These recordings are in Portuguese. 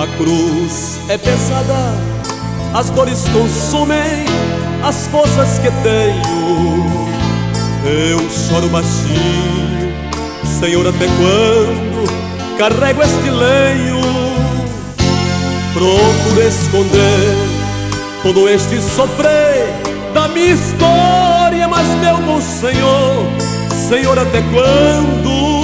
A cruz é pesada, as dores consumem as forças que tenho. Eu choro baixinho, Senhor, até quando carrego este lenho? Procuro esconder todo este sofrer da minha história, mas meu bom Senhor, Senhor, até quando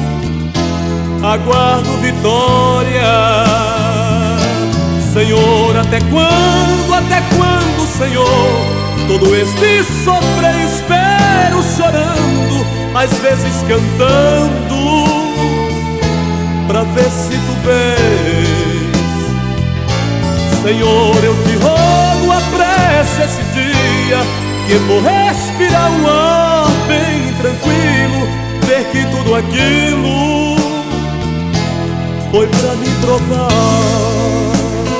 aguardo vitória? Senhor, até quando, Senhor, todo este sofrer espero chorando, às vezes cantando, pra ver se tu vês. Senhor, eu te rogo a prece esse dia, que eu vou respirar um ar bem tranquilo, ver que tudo aquilo foi pra me provar.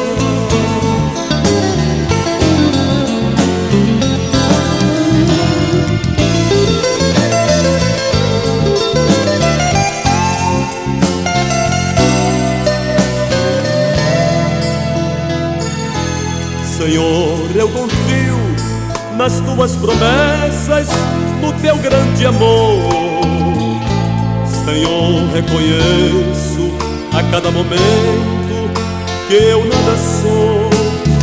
Senhor, eu confio nas tuas promessas, no teu grande amor. Senhor, reconheço a cada momento que eu nada sou,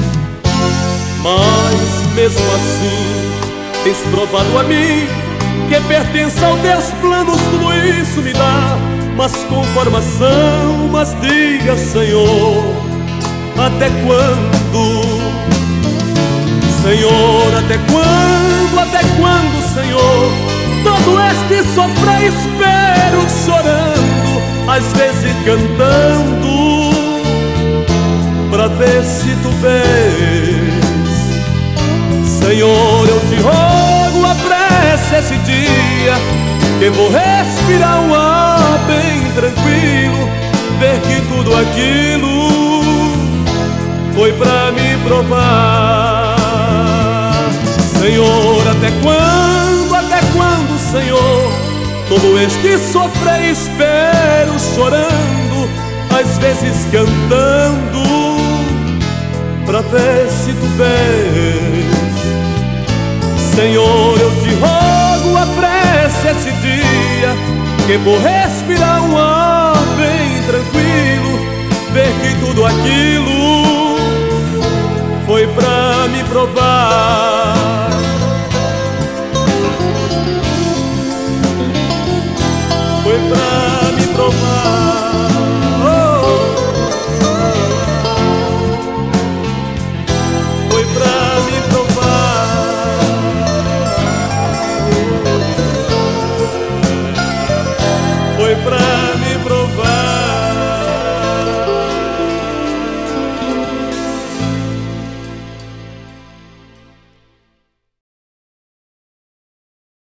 mas mesmo assim tens provado a mim que pertence aos teus planos, tudo isso me dá mas com formação. Mas diga, Senhor, até quando? Senhor, até quando, Senhor, todo este sofrer espero chorando, às vezes cantando, pra ver se tu vês. Senhor, eu te rogo a prece esse dia, que vou respirar um ar bem tranquilo, ver que tudo aquilo foi pra me provar. Senhor, até quando, Senhor, todo este sofrer espero chorando, às vezes cantando, pra ver se tu vês. Senhor, eu te rogo a prece esse dia, que vou respirar um ar bem tranquilo, ver que tudo aquilo foi pra me provar. Foi pra